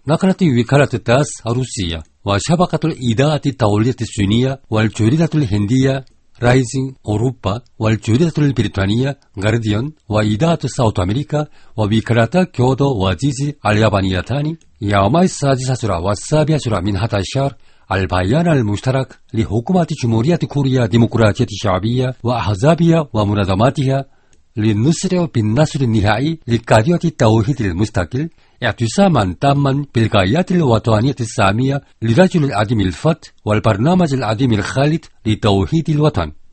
نقلت وكالة تاس الروسية وشبكة الإذاعة الدولية الصينية والجريدة الهندية رايزنج أوروبا والجريدة البريطانية غارديان وإذاعة ساوث أمريكا ووكالة كيوتو وجيزي اليابانيتان يوم السادس والسابع من هذا الشهر البيان المشترك لحكومة جمهورية كوريا الديمقراطية الشعبية وأحزابها ومنظماتها للنصر بالنصر النهائي لقضية التوحيد المستقل اعتصاما تاما بالغايات الوطنية السامية لرجل العظيم الفتح والبرنامج العظيم الخالد لتوحيد الوطن.